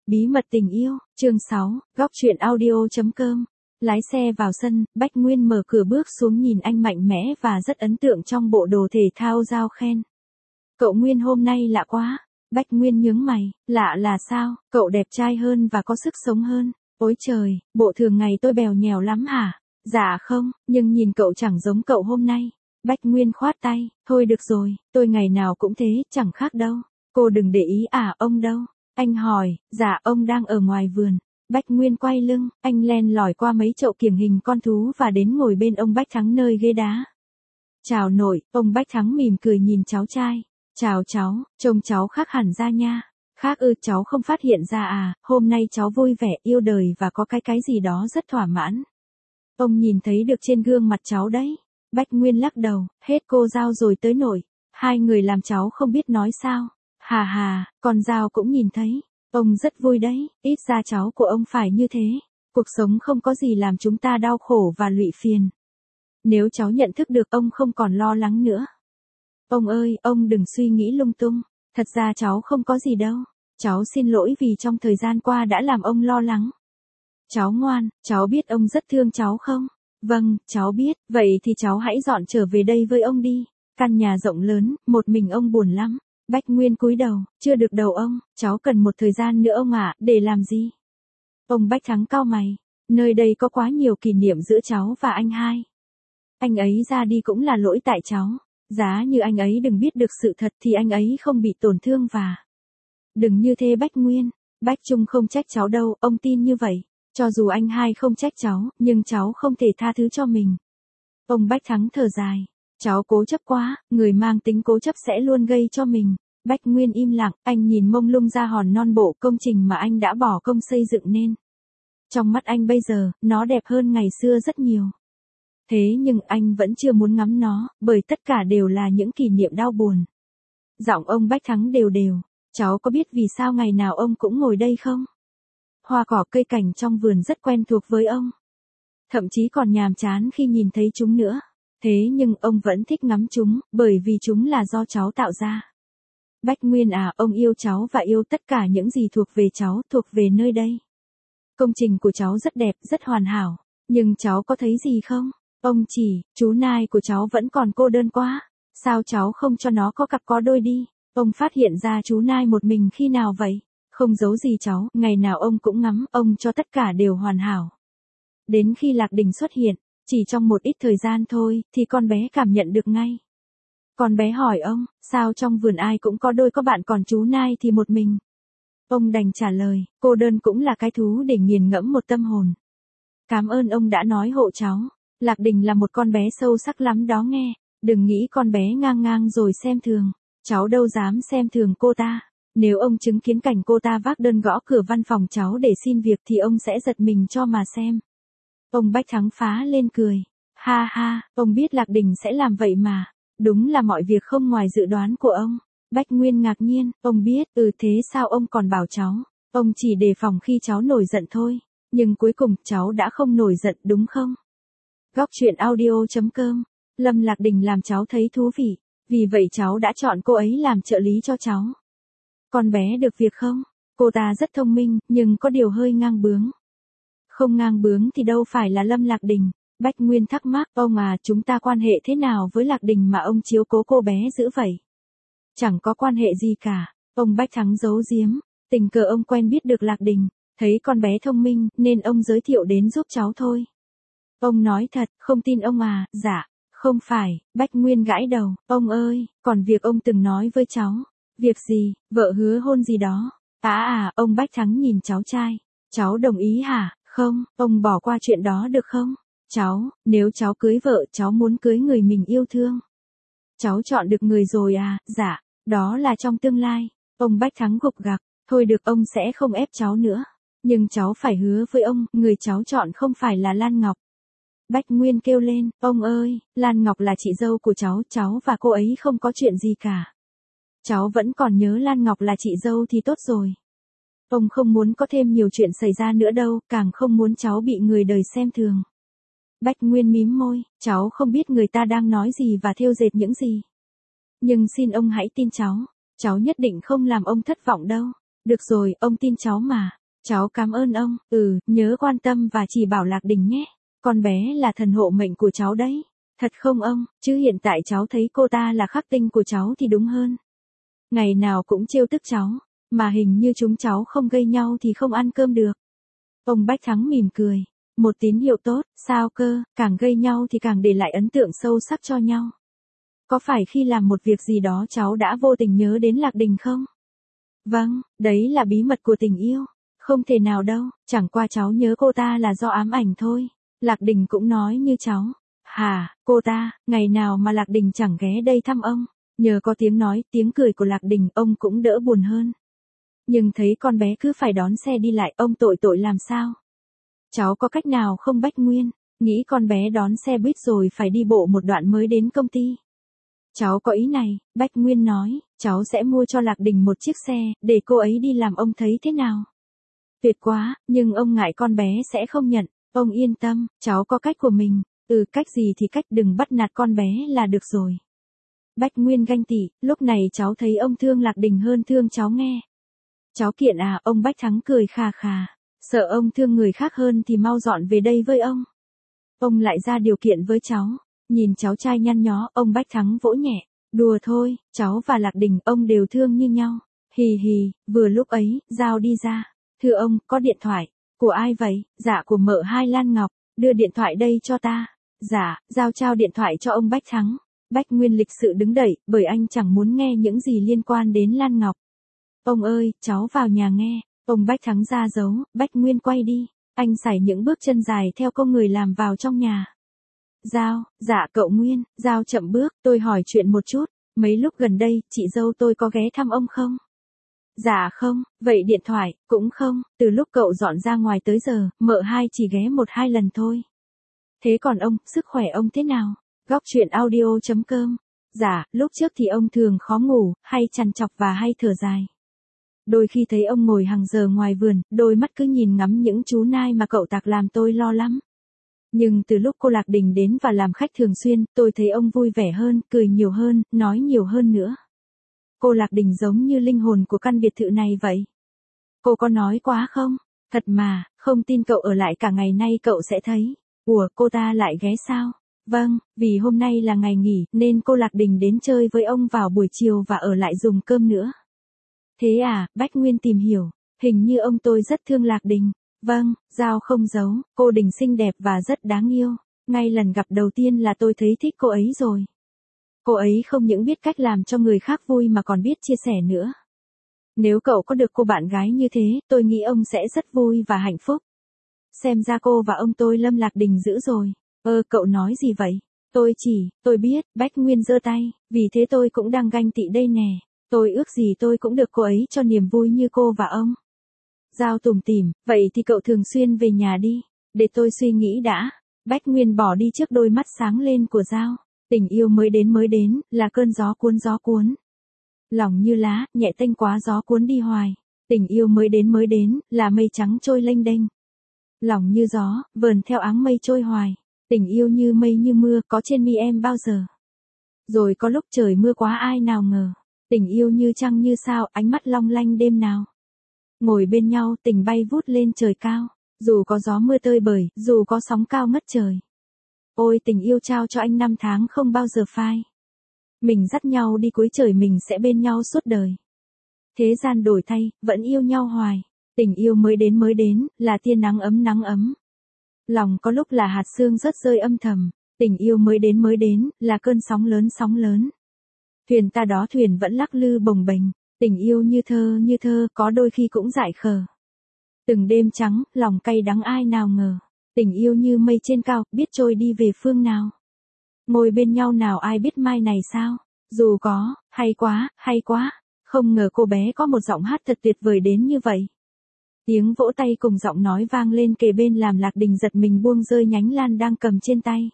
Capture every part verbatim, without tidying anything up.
Bí mật tình yêu, chương sáu, góc truyện audio.com. Lái xe vào sân, Bách Nguyên mở cửa bước xuống nhìn anh mạnh mẽ và rất ấn tượng trong bộ đồ thể thao Giao khen. Cậu Nguyên hôm nay lạ quá. Bách Nguyên nhướng mày, lạ là sao, cậu đẹp trai hơn và có sức sống hơn. Ôi trời, bộ thường ngày tôi bèo nhèo lắm hả? Dạ không, nhưng nhìn cậu chẳng giống cậu hôm nay. Bách Nguyên khoát tay, thôi được rồi, tôi ngày nào cũng thế, chẳng khác đâu. Cô đừng để ý à, ông đâu? Anh hỏi, dạ ông đang ở ngoài vườn. Bách Nguyên quay lưng, anh len lỏi qua mấy chậu kiểng hình con thú và đến ngồi bên ông Bách Thắng nơi ghế đá. Chào nội, ông Bách Thắng mỉm cười nhìn cháu trai. Chào cháu, trông cháu khác hẳn ra nha. Khác ư, cháu không phát hiện ra à, hôm nay cháu vui vẻ, yêu đời và có cái cái gì đó rất thỏa mãn. Ông nhìn thấy được trên gương mặt cháu đấy. Bách Nguyên lắc đầu, hết cô Giao rồi tới nội. Hai người làm cháu không biết nói sao. Hà hà, con Giao cũng nhìn thấy. Ông rất vui đấy, ít ra cháu của ông phải như thế. Cuộc sống không có gì làm chúng ta đau khổ và lụy phiền. Nếu cháu nhận thức được ông không còn lo lắng nữa. Ông ơi, ông đừng suy nghĩ lung tung. Thật ra cháu không có gì đâu. Cháu xin lỗi vì trong thời gian qua đã làm ông lo lắng. Cháu ngoan, cháu biết ông rất thương cháu không? Vâng, cháu biết, vậy thì cháu hãy dọn trở về đây với ông đi. Căn nhà rộng lớn, một mình ông buồn lắm. Bách Nguyên cúi đầu, chưa được đầu ông, cháu cần một thời gian nữa ông ạ, để làm gì? Ông Bách Thắng cau mày, nơi đây có quá nhiều kỷ niệm giữa cháu và anh hai. Anh ấy ra đi cũng là lỗi tại cháu, giá như anh ấy đừng biết được sự thật thì anh ấy không bị tổn thương và... Đừng như thế Bách Nguyên, Bách Trung không trách cháu đâu, ông tin như vậy. Cho dù anh hai không trách cháu, nhưng cháu không thể tha thứ cho mình. Ông Bách Thắng thở dài. Cháu cố chấp quá, người mang tính cố chấp sẽ luôn gây cho mình. Bách Nguyên im lặng, anh nhìn mông lung ra hòn non bộ công trình mà anh đã bỏ công xây dựng nên. Trong mắt anh bây giờ, nó đẹp hơn ngày xưa rất nhiều. Thế nhưng anh vẫn chưa muốn ngắm nó, bởi tất cả đều là những kỷ niệm đau buồn. Giọng ông Bách Thắng đều đều. Cháu có biết vì sao ngày nào ông cũng ngồi đây không? Hoa cỏ cây cảnh trong vườn rất quen thuộc với ông. Thậm chí còn nhàm chán khi nhìn thấy chúng nữa. Thế nhưng ông vẫn thích ngắm chúng, bởi vì chúng là do cháu tạo ra. Bách Nguyên à, ông yêu cháu và yêu tất cả những gì thuộc về cháu, thuộc về nơi đây. Công trình của cháu rất đẹp, rất hoàn hảo. Nhưng cháu có thấy gì không? Ông chỉ, chú Nai của cháu vẫn còn cô đơn quá. Sao cháu không cho nó có cặp có đôi đi? Ông phát hiện ra chú Nai một mình khi nào vậy? Không giấu gì cháu, ngày nào ông cũng ngắm, ông cho tất cả đều hoàn hảo. Đến khi Lạc Đình xuất hiện, chỉ trong một ít thời gian thôi, thì con bé cảm nhận được ngay. Con bé hỏi ông, sao trong vườn ai cũng có đôi có bạn còn chú Nai thì một mình? Ông đành trả lời, cô đơn cũng là cái thú để nghiền ngẫm một tâm hồn. Cảm ơn ông đã nói hộ cháu. Lạc Đình là một con bé sâu sắc lắm đó nghe. Đừng nghĩ con bé ngang ngang rồi xem thường. Cháu đâu dám xem thường cô ta. Nếu ông chứng kiến cảnh cô ta vác đơn gõ cửa văn phòng cháu để xin việc thì ông sẽ giật mình cho mà xem. Ông Bách Thắng phá lên cười. Ha ha, ông biết Lạc Đình sẽ làm vậy mà. Đúng là mọi việc không ngoài dự đoán của ông. Bách Nguyên ngạc nhiên, ông biết, ừ thế sao ông còn bảo cháu. Ông chỉ đề phòng khi cháu nổi giận thôi. Nhưng cuối cùng cháu đã không nổi giận đúng không? Góc truyện audio.com. Lâm Lạc Đình làm cháu thấy thú vị. Vì vậy cháu đã chọn cô ấy làm trợ lý cho cháu. Con bé được việc không? Cô ta rất thông minh, nhưng có điều hơi ngang bướng. Không ngang bướng thì đâu phải là Lâm Lạc Đình. Bách Nguyên thắc mắc, ông à, chúng ta quan hệ thế nào với Lạc Đình mà ông chiếu cố cô bé dữ vậy? Chẳng có quan hệ gì cả. Ông Bách Thắng giấu giếm. Tình cờ ông quen biết được Lạc Đình. Thấy con bé thông minh, nên ông giới thiệu đến giúp cháu thôi. Ông nói thật, không tin ông à, dạ. Không phải, Bách Nguyên gãi đầu, ông ơi, còn việc ông từng nói với cháu. Việc gì, vợ hứa hôn gì đó. À à, ông Bách Thắng nhìn cháu trai. Cháu đồng ý hả? Không, ông bỏ qua chuyện đó được không? Cháu, nếu cháu cưới vợ, cháu muốn cưới người mình yêu thương. Cháu chọn được người rồi à, dạ, đó là trong tương lai. Ông Bách Thắng gục gặc, thôi được ông sẽ không ép cháu nữa. Nhưng cháu phải hứa với ông, người cháu chọn không phải là Lan Ngọc. Bách Nguyên kêu lên, ông ơi, Lan Ngọc là chị dâu của cháu, cháu và cô ấy không có chuyện gì cả. Cháu vẫn còn nhớ Lan Ngọc là chị dâu thì tốt rồi. Ông không muốn có thêm nhiều chuyện xảy ra nữa đâu, càng không muốn cháu bị người đời xem thường. Bách Nguyên mím môi, cháu không biết người ta đang nói gì và thêu dệt những gì. Nhưng xin ông hãy tin cháu, cháu nhất định không làm ông thất vọng đâu. Được rồi, ông tin cháu mà. Cháu cảm ơn ông, ừ, nhớ quan tâm và chỉ bảo Lạc Đình nhé. Con bé là thần hộ mệnh của cháu đấy. Thật không ông, chứ hiện tại cháu thấy cô ta là khắc tinh của cháu thì đúng hơn. Ngày nào cũng trêu tức cháu, mà hình như chúng cháu không gây nhau thì không ăn cơm được. Ông Bách Thắng mỉm cười. Một tín hiệu tốt, sao cơ, càng gây nhau thì càng để lại ấn tượng sâu sắc cho nhau. Có phải khi làm một việc gì đó cháu đã vô tình nhớ đến Lạc Đình không? Vâng, đấy là bí mật của tình yêu. Không thể nào đâu, chẳng qua cháu nhớ cô ta là do ám ảnh thôi. Lạc Đình cũng nói như cháu. Hà, cô ta, ngày nào mà Lạc Đình chẳng ghé đây thăm ông. Nhờ có tiếng nói, tiếng cười của Lạc Đình, ông cũng đỡ buồn hơn. Nhưng thấy con bé cứ phải đón xe đi lại, ông tội tội làm sao? Cháu có cách nào không Bách Nguyên? Nghĩ con bé đón xe buýt rồi phải đi bộ một đoạn mới đến công ty. Cháu có ý này, Bách Nguyên nói, cháu sẽ mua cho Lạc Đình một chiếc xe, để cô ấy đi làm, ông thấy thế nào? Tuyệt quá, nhưng ông ngại con bé sẽ không nhận. Ông yên tâm, cháu có cách của mình. Ừ, cách gì thì cách, đừng bắt nạt con bé là được rồi. Bách Nguyên ganh tị, lúc này cháu thấy ông thương Lạc Đình hơn thương cháu nghe. Cháu kiện à, ông Bách Thắng cười khà khà. Sợ ông thương người khác hơn thì mau dọn về đây với ông. Ông lại ra điều kiện với cháu. Nhìn cháu trai nhăn nhó, ông Bách Thắng vỗ nhẹ. Đùa thôi, cháu và Lạc Đình ông đều thương như nhau. Hì hì, vừa lúc ấy, Giao đi ra. Thưa ông, có điện thoại. Của ai vậy? Dạ của mợ hai Lan Ngọc. Đưa điện thoại đây cho ta. Dạ, Giao trao điện thoại cho ông Bách Thắng. Bách Nguyên lịch sự đứng dậy, bởi anh chẳng muốn nghe những gì liên quan đến Lan Ngọc. Ông ơi, cháu vào nhà nghe. Ông Bách Thắng ra dấu, Bách Nguyên quay đi. Anh sải những bước chân dài theo cô người làm vào trong nhà. Giao, dạ cậu Nguyên, Giao chậm bước, tôi hỏi chuyện một chút. Mấy lúc gần đây, chị dâu tôi có ghé thăm ông không? Dạ không, vậy điện thoại, cũng không, từ lúc cậu dọn ra ngoài tới giờ, mợ hai chỉ ghé một hai lần thôi. Thế còn ông, sức khỏe ông thế nào? Góc truyện audio chấm com. Dạ, lúc trước thì ông thường khó ngủ, hay trằn trọc và hay thở dài. Đôi khi thấy ông ngồi hàng giờ ngoài vườn, đôi mắt cứ nhìn ngắm những chú nai mà cậu tạc làm tôi lo lắm. Nhưng từ lúc cô Lạc Đình đến và làm khách thường xuyên, tôi thấy ông vui vẻ hơn, cười nhiều hơn, nói nhiều hơn nữa. Cô Lạc Đình giống như linh hồn của căn biệt thự này vậy. Cô có nói quá không? Thật mà, không tin cậu ở lại cả ngày nay cậu sẽ thấy. Ủa, cô ta lại ghé sao? Vâng, vì hôm nay là ngày nghỉ, nên cô Lạc Đình đến chơi với ông vào buổi chiều và ở lại dùng cơm nữa. Thế à, Bách Nguyên tìm hiểu, hình như ông tôi rất thương Lạc Đình. Vâng, Giao không giấu, cô Đình xinh đẹp và rất đáng yêu. Ngay lần gặp đầu tiên là tôi thấy thích cô ấy rồi. Cô ấy không những biết cách làm cho người khác vui mà còn biết chia sẻ nữa. Nếu cậu có được cô bạn gái như thế, tôi nghĩ ông sẽ rất vui và hạnh phúc. Xem ra cô và ông tôi lâm Lạc Đình dữ rồi. Ơ, cậu nói gì vậy? Tôi chỉ, tôi biết, Bách Nguyên giơ tay, vì thế tôi cũng đang ganh tị đây nè. Tôi ước gì tôi cũng được cô ấy cho niềm vui như cô và ông. Giao tủm tỉm, vậy thì cậu thường xuyên về nhà đi, để tôi suy nghĩ đã. Bách Nguyên bỏ đi trước đôi mắt sáng lên của Giao. Tình yêu mới đến mới đến, là cơn gió cuốn gió cuốn. Lòng như lá, nhẹ tênh quá gió cuốn đi hoài. Tình yêu mới đến mới đến, là mây trắng trôi lênh đênh. Lòng như gió, vờn theo áng mây trôi hoài. Tình yêu như mây như mưa, có trên mi em bao giờ. Rồi có lúc trời mưa quá ai nào ngờ. Tình yêu như trăng như sao, ánh mắt long lanh đêm nào. Ngồi bên nhau, tình bay vút lên trời cao. Dù có gió mưa tơi bời, dù có sóng cao ngất trời. Ôi tình yêu trao cho anh năm tháng không bao giờ phai. Mình dắt nhau đi cuối trời, mình sẽ bên nhau suốt đời. Thế gian đổi thay, vẫn yêu nhau hoài. Tình yêu mới đến mới đến, là tia nắng ấm nắng ấm. Lòng có lúc là hạt sương rớt rơi âm thầm. Tình yêu mới đến mới đến, là cơn sóng lớn sóng lớn. Thuyền ta đó thuyền vẫn lắc lư bồng bềnh. Tình yêu như thơ như thơ, có đôi khi cũng dại khờ. Từng đêm trắng, lòng cay đắng ai nào ngờ. Tình yêu như mây trên cao, biết trôi đi về phương nào. Ngồi bên nhau nào ai biết mai này sao. Dù có, hay quá, hay quá. Không ngờ cô bé có một giọng hát thật tuyệt vời đến như vậy. Tiếng vỗ tay cùng giọng nói vang lên kề bên làm Lạc Đình giật mình buông rơi nhánh lan đang cầm trên tay.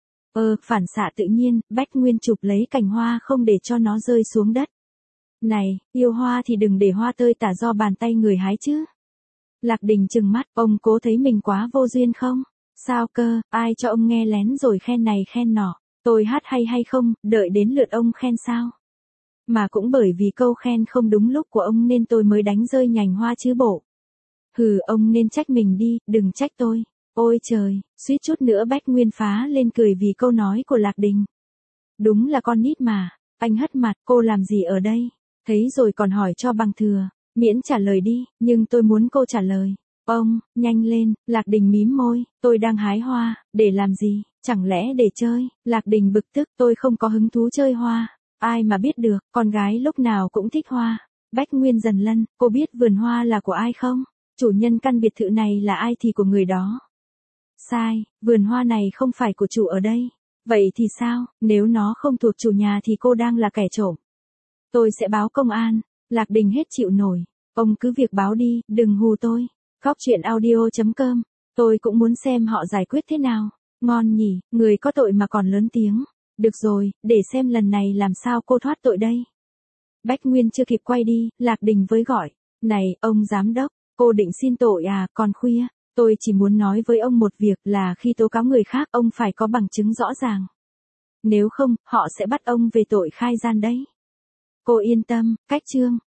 Ờ, phản xạ tự nhiên, Bách Nguyên chụp lấy cành hoa không để cho nó rơi xuống đất. Này, yêu hoa thì đừng để hoa tơi tả do bàn tay người hái chứ. Lạc Đình trừng mắt, ông cố thấy mình quá vô duyên không? Sao cơ, ai cho ông nghe lén rồi khen này khen nọ, tôi hát hay hay không, đợi đến lượt ông khen sao? Mà cũng bởi vì câu khen không đúng lúc của ông nên tôi mới đánh rơi nhành hoa chứ bộ. Hừ, ông nên trách mình đi, đừng trách tôi. Ôi trời, suýt chút nữa Bách Nguyên phá lên cười vì câu nói của Lạc Đình. Đúng là con nít mà. Anh hất mặt, cô làm gì ở đây? Thấy rồi còn hỏi cho bằng thừa. Miễn trả lời đi, nhưng tôi muốn cô trả lời. Ông, nhanh lên, Lạc Đình mím môi, tôi đang hái hoa, để làm gì, chẳng lẽ để chơi? Lạc Đình bực tức, tôi không có hứng thú chơi hoa. Ai mà biết được, con gái lúc nào cũng thích hoa. Bách Nguyên dần lân, cô biết vườn hoa là của ai không? Chủ nhân căn biệt thự này là ai thì của người đó. Sai, vườn hoa này không phải của chủ ở đây. Vậy thì sao, nếu nó không thuộc chủ nhà thì cô đang là kẻ trộm. Tôi sẽ báo công an. Lạc Đình hết chịu nổi. Ông cứ việc báo đi, đừng hù tôi. Góc truyện audio chấm com. Tôi cũng muốn xem họ giải quyết thế nào. Ngon nhỉ, người có tội mà còn lớn tiếng. Được rồi, để xem lần này làm sao cô thoát tội đây. Bách Nguyên chưa kịp quay đi, Lạc Đình với gọi. Này, ông giám đốc, cô định xin tội à, còn khuya. Tôi chỉ muốn nói với ông một việc là khi tố cáo người khác ông phải có bằng chứng rõ ràng. Nếu không, họ sẽ bắt ông về tội khai gian đấy. Cô yên tâm, cách chương.